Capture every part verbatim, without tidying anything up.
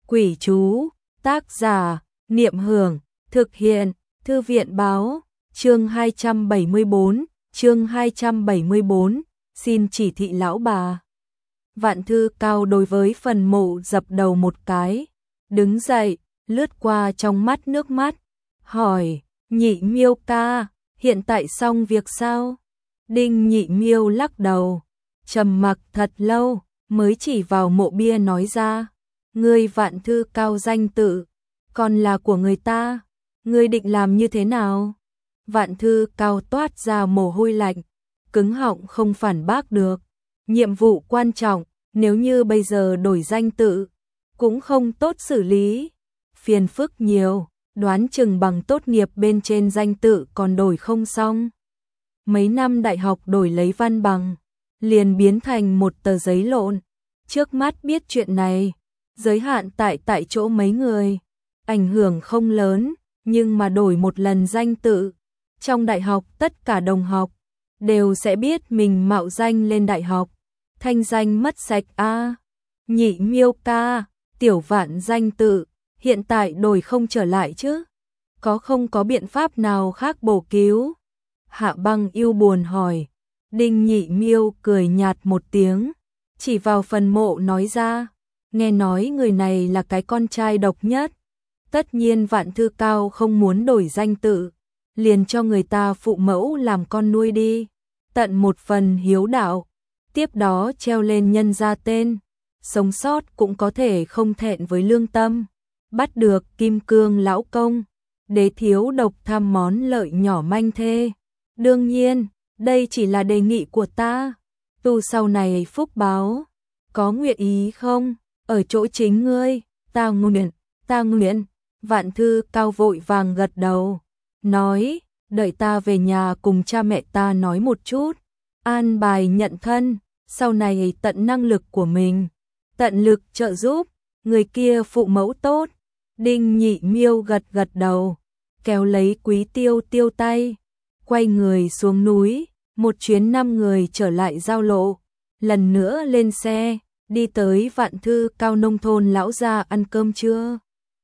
Quỷ chú, tác giả, Niệm Hưởng, thực hiện, Thư viện báo, chương hai trăm bảy mươi bốn, chương hai trăm bảy mươi bốn, xin chỉ thị lão bà. Vạn Thư Cao đối với phần mộ dập đầu một cái, đứng dậy, lướt qua trong mắt nước mắt, hỏi, Nhị Miêu ca, hiện tại xong việc sao? Đinh Nhị Miêu lắc đầu, trầm mặc thật lâu, mới chỉ vào mộ bia nói ra, ngươi Vạn Thư Cao danh tự, còn là của người ta, ngươi định làm như thế nào? Vạn Thư Cao toát ra mồ hôi lạnh, cứng họng không phản bác được, nhiệm vụ quan trọng, nếu như bây giờ đổi danh tự, cũng không tốt xử lý, phiền phức nhiều, đoán chừng bằng tốt nghiệp bên trên danh tự còn đổi không xong. Mấy năm đại học đổi lấy văn bằng, liền biến thành một tờ giấy lộn, trước mắt biết chuyện này, giới hạn tại tại chỗ mấy người, ảnh hưởng không lớn, nhưng mà đổi một lần danh tự, trong đại học tất cả đồng học đều sẽ biết mình mạo danh lên đại học, thanh danh mất sạch a. À. Nhị Miêu ca, tiểu Vạn danh tự, hiện tại đổi không trở lại chứ? Có không có biện pháp nào khác bổ cứu? Hạ Băng yêu buồn hỏi. Đinh Nhị Miêu cười nhạt một tiếng, chỉ vào phần mộ nói ra, nghe nói người này là cái con trai độc nhất, tất nhiên Vạn Thư Cao không muốn đổi danh tự, liền cho người ta phụ mẫu làm con nuôi đi, tận một phần hiếu đạo, tiếp đó treo lên nhân gia tên, sống sót cũng có thể không thẹn với lương tâm, bắt được Kim Cương lão công, đế thiếu độc tham món lợi nhỏ manh thê. Đương nhiên, đây chỉ là đề nghị của ta, tu sau này phúc báo, có nguyện ý không? Ở chỗ chính ngươi, ta nguyện, ta nguyện. Vạn Thư Cao vội vàng gật đầu, nói, đợi ta về nhà cùng cha mẹ ta nói một chút, an bài nhận thân, sau này tận năng lực của mình, tận lực trợ giúp, người kia phụ mẫu tốt. Đinh Nhị Miêu gật gật đầu, kéo lấy Quý Tiêu Tiêu tay, quay người xuống núi, một chuyến năm người trở lại giao lộ, lần nữa lên xe, đi tới Vạn Thư Cao nông thôn lão gia ăn cơm trưa.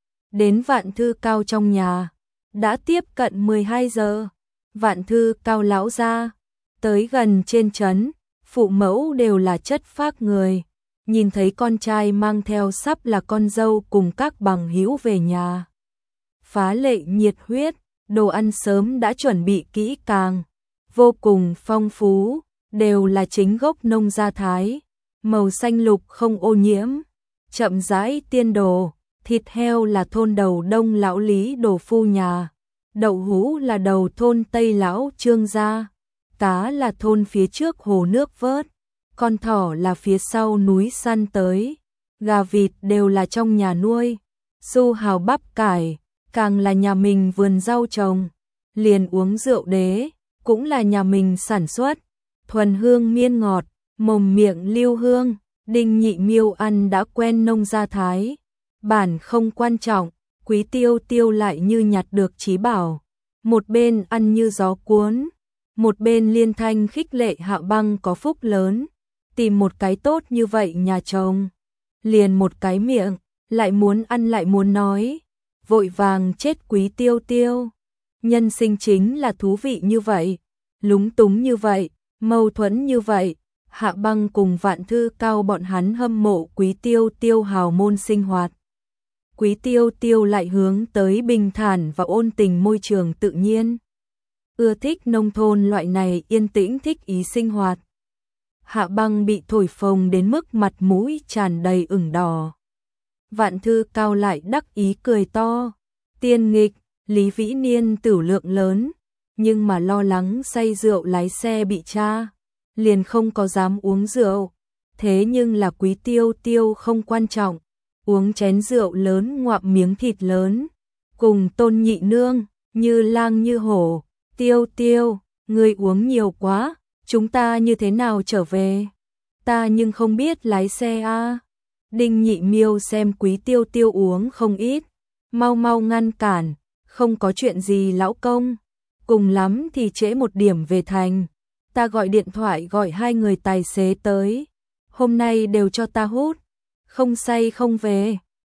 Đến Vạn Thư Cao trong nhà, đã tiếp cận mười hai giờ, Vạn Thư Cao lão gia, tới gần trên trấn, phụ mẫu đều là chất phác người, nhìn thấy con trai mang theo sắp là con dâu cùng các bằng hữu về nhà. Phá lệ nhiệt huyết, đồ ăn sớm đã chuẩn bị kỹ càng, vô cùng phong phú, đều là chính gốc nông gia Thái, màu xanh lục không ô nhiễm, chậm rãi tiên đồ, thịt heo là thôn đầu đông lão Lý đồ phu nhà, đậu hũ là đầu thôn tây lão Trương gia, cá là thôn phía trước hồ nước vớt, con thỏ là phía sau núi săn tới, gà vịt đều là trong nhà nuôi, su hào bắp cải, càng là nhà mình vườn rau trồng, liền uống rượu đế, cũng là nhà mình sản xuất, thuần hương miên ngọt, mồm miệng lưu hương. Đinh Nhị Miêu ăn đã quen nông gia Thái, bản không quan trọng, Quý Tiêu Tiêu lại như nhặt được trí bảo, một bên ăn như gió cuốn, một bên liên thanh khích lệ Hạ Băng có phúc lớn, tìm một cái tốt như vậy nhà chồng, liền một cái miệng, lại muốn ăn lại muốn nói, vội vàng chết Quý Tiêu Tiêu. Nhân sinh chính là thú vị như vậy, lúng túng như vậy, mâu thuẫn như vậy. Hạ Băng cùng Vạn Thư Cao bọn hắn hâm mộ Quý Tiêu Tiêu hào môn sinh hoạt. Quý Tiêu Tiêu lại hướng tới bình thản và ôn tình môi trường tự nhiên. Ưa thích nông thôn loại này yên tĩnh thích ý sinh hoạt. Hạ Băng bị thổi phồng đến mức mặt mũi tràn đầy ửng đỏ. Vạn Thư Cao lại đắc ý cười to. Tiên nghịch, Lý Vĩ Niên tửu lượng lớn, nhưng mà lo lắng say rượu lái xe bị tra, liền không có dám uống rượu. Thế nhưng là Quý Tiêu Tiêu không quan trọng, uống chén rượu lớn ngoạm miếng thịt lớn, cùng Tôn Nhị Nương, như lang như hổ, Tiêu Tiêu, ngươi uống nhiều quá, chúng ta như thế nào trở về? Ta nhưng không biết lái xe a. À. Đinh Nhị Miêu xem Quý Tiêu Tiêu uống không ít, mau mau ngăn cản, không có chuyện gì lão công, cùng lắm thì trễ một điểm về thành. Ta gọi điện thoại gọi hai người tài xế tới, hôm nay đều cho ta hút, không say không về.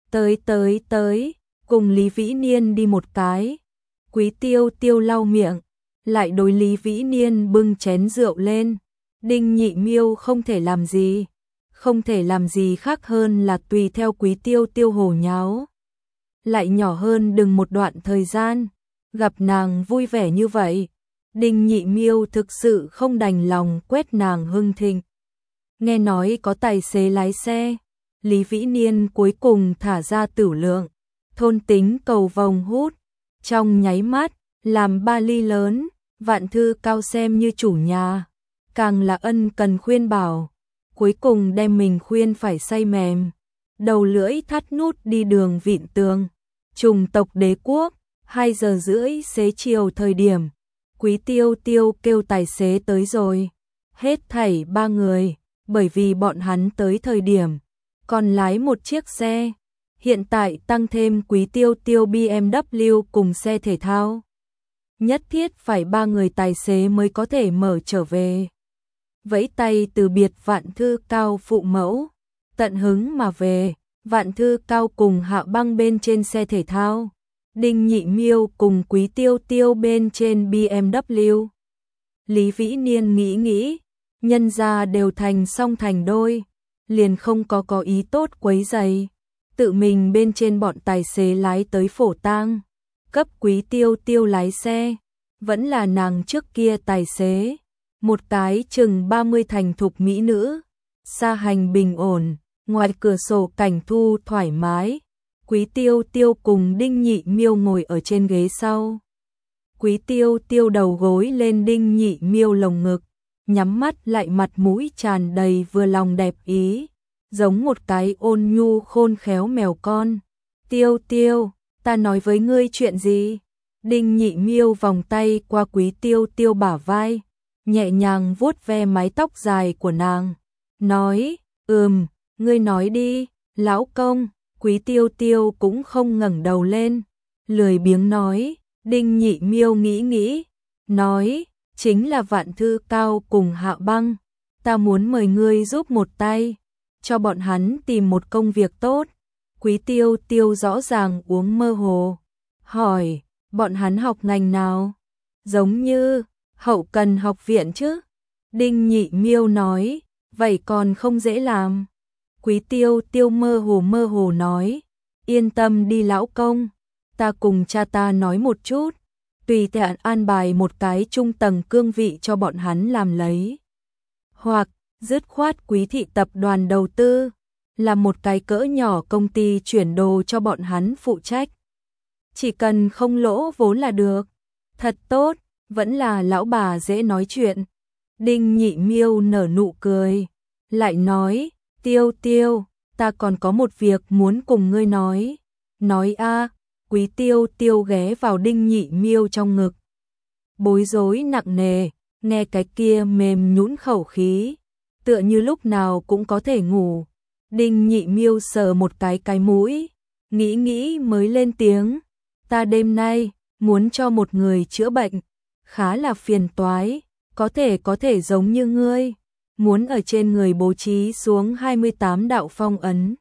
tới tới tới, cùng Lý Vĩ Niên đi một cái. Quý Tiêu Tiêu lau miệng, lại đối Lý Vĩ Niên bưng chén rượu lên. Đinh Nhị Miêu không thể làm gì, không thể làm gì khác hơn là tùy theo Quý Tiêu Tiêu hồ nháo. Lại nhỏ hơn đừng một đoạn thời gian, gặp nàng vui vẻ như vậy, Đinh Nhị Miêu thực sự không đành lòng quét nàng hưng thịnh. Nghe nói có tài xế lái xe, Lý Vĩ Niên cuối cùng thả ra tửu lượng, thôn tính cầu vồng hút, trong nháy mắt, làm ba ly lớn, Vạn Thư Cao xem như chủ nhà, càng là ân cần khuyên bảo, cuối cùng đem mình khuyên phải say mềm, đầu lưỡi thắt nút đi đường vịn tường. Trùng tộc đế quốc, hai giờ rưỡi xế chiều thời điểm, Quý Tiêu Tiêu kêu tài xế tới rồi, hết thảy ba người, bởi vì bọn hắn tới thời điểm, còn lái một chiếc xe, hiện tại tăng thêm Quý Tiêu Tiêu bê em vê cùng xe thể thao. Nhất thiết phải ba người tài xế mới có thể mở trở về. Vẫy tay từ biệt Vạn Thư Cao phụ mẫu, tận hứng mà về. Vạn Thư Cao cùng Hạ Băng bên trên xe thể thao, Đinh Nhị Miêu cùng Quý Tiêu Tiêu bên trên bê em vê. Lý Vĩ Niên nghĩ nghĩ, nhân gia đều thành song thành đôi, liền không có có ý tốt quấy rầy, tự mình bên trên bọn tài xế lái tới phổ tang, cấp Quý Tiêu Tiêu lái xe, vẫn là nàng trước kia tài xế, một cái chừng ba mươi thành thục mỹ nữ, xa hành bình ổn. Ngoài cửa sổ cảnh thu thoải mái, Quý Tiêu Tiêu cùng Đinh Nhị Miêu ngồi ở trên ghế sau. Quý Tiêu Tiêu đầu gối lên Đinh Nhị Miêu lồng ngực, nhắm mắt lại mặt mũi tràn đầy vừa lòng đẹp ý, giống một cái ôn nhu khôn khéo mèo con. Tiêu Tiêu, ta nói với ngươi chuyện gì? Đinh Nhị Miêu vòng tay qua Quý Tiêu Tiêu bả vai, nhẹ nhàng vuốt ve mái tóc dài của nàng, nói, ừm. Ngươi nói đi, lão công. Quý Tiêu Tiêu cũng không ngẩng đầu lên, lười biếng nói. Đinh Nhị Miêu nghĩ nghĩ, nói, chính là Vạn Thư Cao cùng Hạ Băng, ta muốn mời ngươi giúp một tay, cho bọn hắn tìm một công việc tốt. Quý Tiêu Tiêu rõ ràng uống mơ hồ, hỏi, bọn hắn học ngành nào? Giống như hậu cần học viện chứ? Đinh Nhị Miêu nói, vậy còn không dễ làm. Quý Tiêu Tiêu mơ hồ mơ hồ nói, yên tâm đi lão công, ta cùng cha ta nói một chút, tùy tiện an bài một cái trung tầng cương vị cho bọn hắn làm lấy. Hoặc, dứt khoát Quý thị tập đoàn đầu tư, là một cái cỡ nhỏ công ty chuyển đồ cho bọn hắn phụ trách. Chỉ cần không lỗ vốn là được. Thật tốt, vẫn là lão bà dễ nói chuyện. Đinh Nhị Miêu nở nụ cười, lại nói, Tiêu Tiêu, ta còn có một việc muốn cùng ngươi nói. Nói a. Quý Tiêu Tiêu ghé vào Đinh Nhị Miêu trong ngực, bối rối nặng nề, nghe cái kia mềm nhũn khẩu khí, tựa như lúc nào cũng có thể ngủ. Đinh Nhị Miêu sờ một cái cái mũi, nghĩ nghĩ mới lên tiếng, ta đêm nay muốn cho một người chữa bệnh, khá là phiền toái, có thể có thể giống như ngươi, muốn ở trên người bố trí xuống hai mươi tám đạo phong ấn.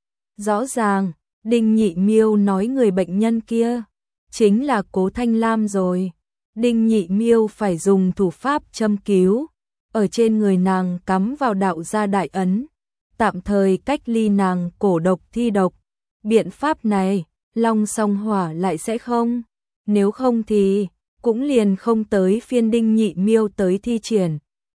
Rõ ràng, Đinh Nhị Miêu nói người bệnh nhân kia chính là Cố Thanh Lam rồi. Đinh Nhị Miêu phải dùng thủ pháp châm cứu, ở trên người nàng cắm vào đạo gia đại ấn, tạm thời cách ly nàng cổ độc thi độc. Biện pháp này, Long Song Hỏa lại sẽ không, nếu không thì cũng liền không tới phiên Đinh Nhị Miêu tới thi triển.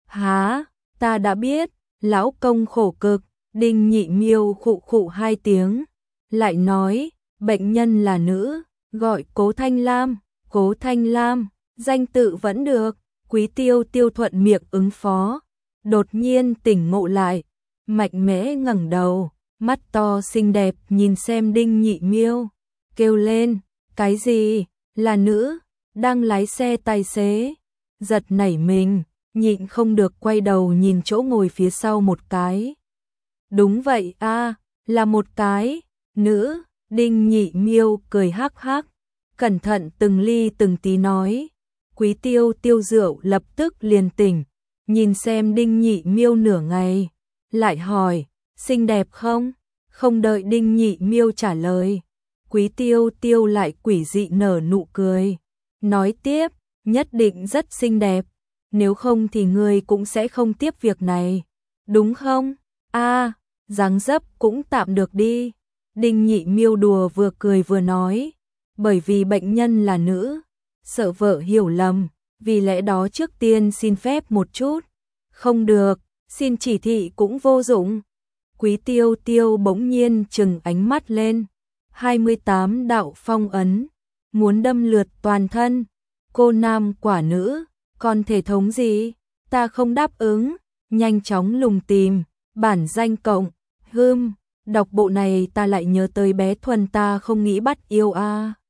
Há, ta đã biết, lão công khổ cực. Đinh Nhị Miêu khụ khụ hai tiếng, lại nói, bệnh nhân là nữ, gọi Cố Thanh Lam. Cố Thanh Lam, danh tự vẫn được. Quý Tiêu Tiêu thuận miệng ứng phó, đột nhiên tỉnh ngộ lại, mạnh mẽ ngẩng đầu, mắt to xinh đẹp nhìn xem Đinh Nhị Miêu, kêu lên, cái gì, là nữ, đang lái xe tài xế. Giật nảy mình, nhịn không được quay đầu nhìn chỗ ngồi phía sau một cái. Đúng vậy a, là một cái nữ. Đinh Nhị Miêu cười hắc hắc, cẩn thận từng ly từng tí nói. Quý Tiêu Tiêu rượu lập tức liền tỉnh, nhìn xem Đinh Nhị Miêu nửa ngày, lại hỏi, xinh đẹp không? Không đợi Đinh Nhị Miêu trả lời, Quý Tiêu Tiêu lại quỷ dị nở nụ cười, nói tiếp, nhất định rất xinh đẹp, nếu không thì ngươi cũng sẽ không tiếp việc này, đúng không? A, à, dáng dấp cũng tạm được đi. Đinh Nhị Miêu đùa vừa cười vừa nói, bởi vì bệnh nhân là nữ, sợ vợ hiểu lầm, vì lẽ đó trước tiên xin phép một chút. Không được, xin chỉ thị cũng vô dụng. Quý Tiêu Tiêu bỗng nhiên trừng ánh mắt lên, hai mươi tám đạo phong ấn, muốn đâm lượt toàn thân, cô nam quả nữ, còn thể thống gì, ta không đáp ứng, nhanh chóng lùng tìm, bản danh cộng, hưm, đọc bộ này ta lại nhớ tới bé Thuần ta không nghĩ bắt yêu a. À.